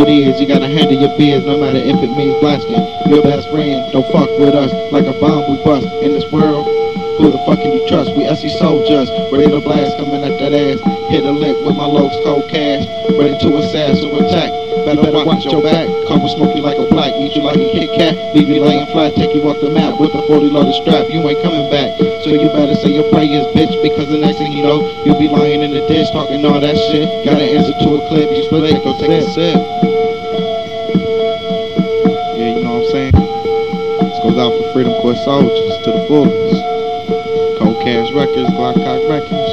it is. You gotta handle your biz, no matter if it means blasting your best friend. Don't fuck with us like a bomb we bust in this world. Who the fuck can you trust? We SC soldiers, ready to blast, coming at that ass. Hit a lick with my locs, cold cash, ready to assassin or attack. Better watch your back, cover smoke you like a black, eat you like a Kit Kat, leave you laying flat, take you off the map with a 40 loaded strap. You ain't coming back, so you better say your prayers, bitch, because the next thing you know, you'll be lying in the ditch, talking all that shit. Gotta answer to a clip, you split it, go take a sip. Yeah, you know what I'm saying? This goes out for Freedom Corps soldiers to the fullest. Cold Cash Records, Glock Cock Records.